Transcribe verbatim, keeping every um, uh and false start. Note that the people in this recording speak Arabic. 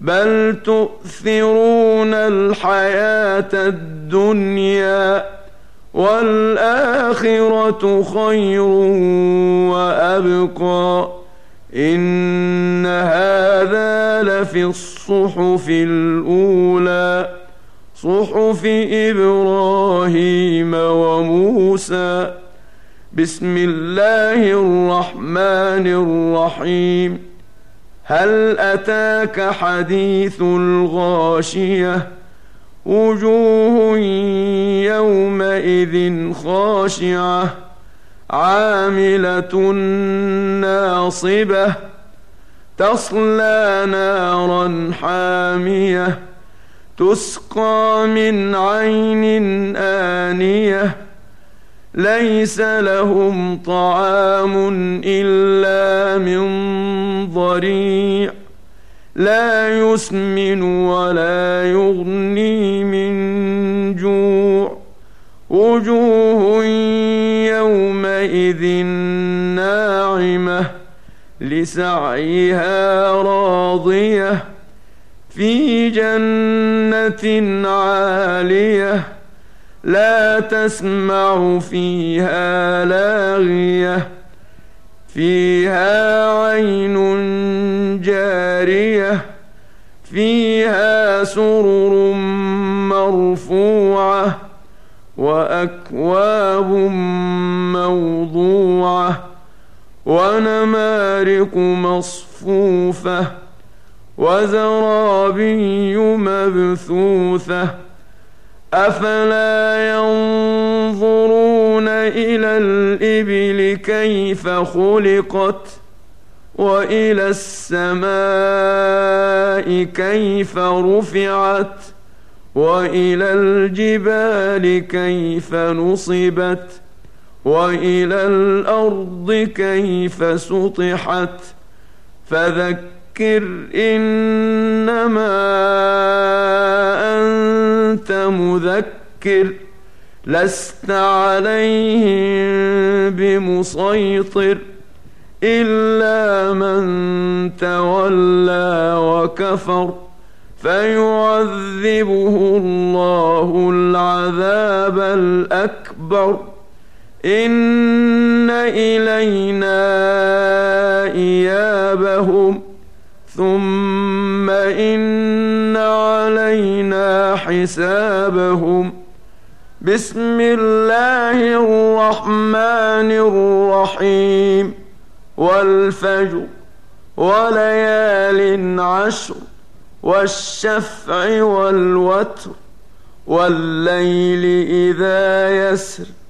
بل تؤثرون الحياة الدنيا والآخرة خير وأبقى إن هذا لفي الصحف الأولى صحف إبراهيم وموسى. بسم الله الرحمن الرحيم. هل أتاك حديث الغاشية وجوه يومئذ خاشعة عاملة ناصبة تصلى نارا حامية تسقى من عين آنية ليس لهم طعام إلا من ضريع لا يسمن ولا يغني من جوع وجوه يومئذ ناعمة لسعيها راضية في جنة عالية لا تسمع فيها لاغية فيها عين جارية فيها سرر مرفوعة وأكواب موضوعة ونمارق مصفوفة وزرابي مبثوثة أفلا ينظرون إلى الإبل كيف خلقت وإلى السماء كيف رفعت وإلى الجبال كيف نصبت وإلى الأرض كيف سطحت فذكر إنما أنت مذكر لست عليهم بمسيطر إلا من تولى وكفر فيعذبه الله العذاب الأكبر إن إلينا إيابهم ثم إن علينا حسابهم. بسم الله الرحمن الرحيم. والفجر وليال عشر والشفع والوتر والليل إذا يسر